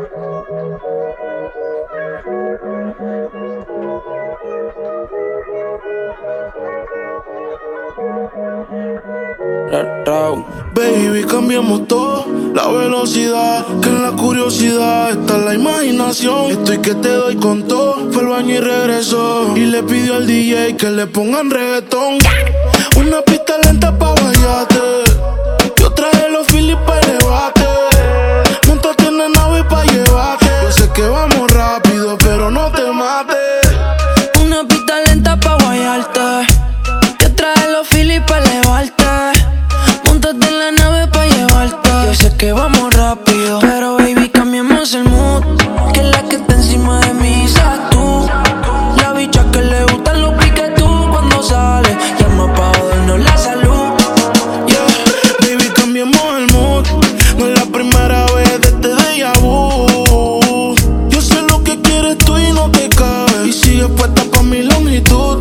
Baby, cambiamos todo, la velocidad, que en la curiosidad está la imaginación. Estoy que te doy con todo, fue al baño y regresó. Y le pidió al DJ que le pongan reggaetón. Una pista lenta pa' guayarte, yo traje los Phillies pa' elevarte. Montate en la nave pa' llevarte. Yo sé que vamos rápido, pero no te mates. Una pista lenta pa' guayarte, yo traje los Phillies pa' elevarte. Montate en la nave pa' llevarte. Yo sé que vamos rápido, pero baby, cambiemos el mood. Que la que está encima de mí seas tú. La bicha que le gustan los piques tú cuando sale. Llama pa' jodernos la salud. Yeah, baby, cambiemos el mood. No es la primera vez de este déjà vu. Yo sé lo que quieres tú y no te cabe. Y sigues puesta pa' mi longitud.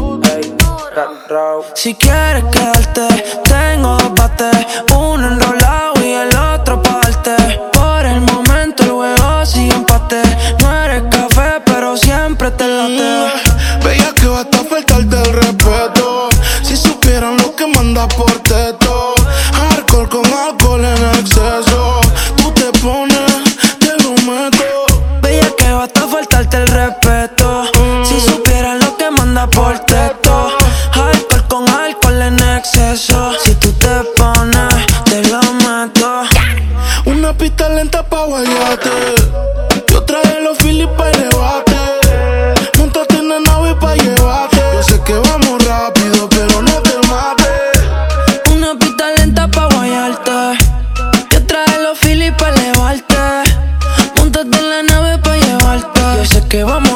Si quieres quedarte, tengo dos bates, uno enrolado y el otro parte. Por el momento el juego sigue empate. No eres café, pero siempre te late. Veía que basta faltarte el respeto. Si supieran lo que mandas por teto. Alcohol con alcohol en exceso. Tú te pones, te lo meto. Veía que basta faltarte el respeto. Si supieran lo que mandas por teto. Alcohol con alcohol en exceso. Si tú te pones, te lo meto. Una pista lenta pa' guayarte. Yo traje los Phillies pa' elevarte. Montate en la nave pa' llevarte. Yo sé que vamos rápido, pero no te mates. Una pista lenta pa' guayarte. Yo traje los Phillies pa' elevarte. Montate en la nave pa' llevarte. Yo sé que vamos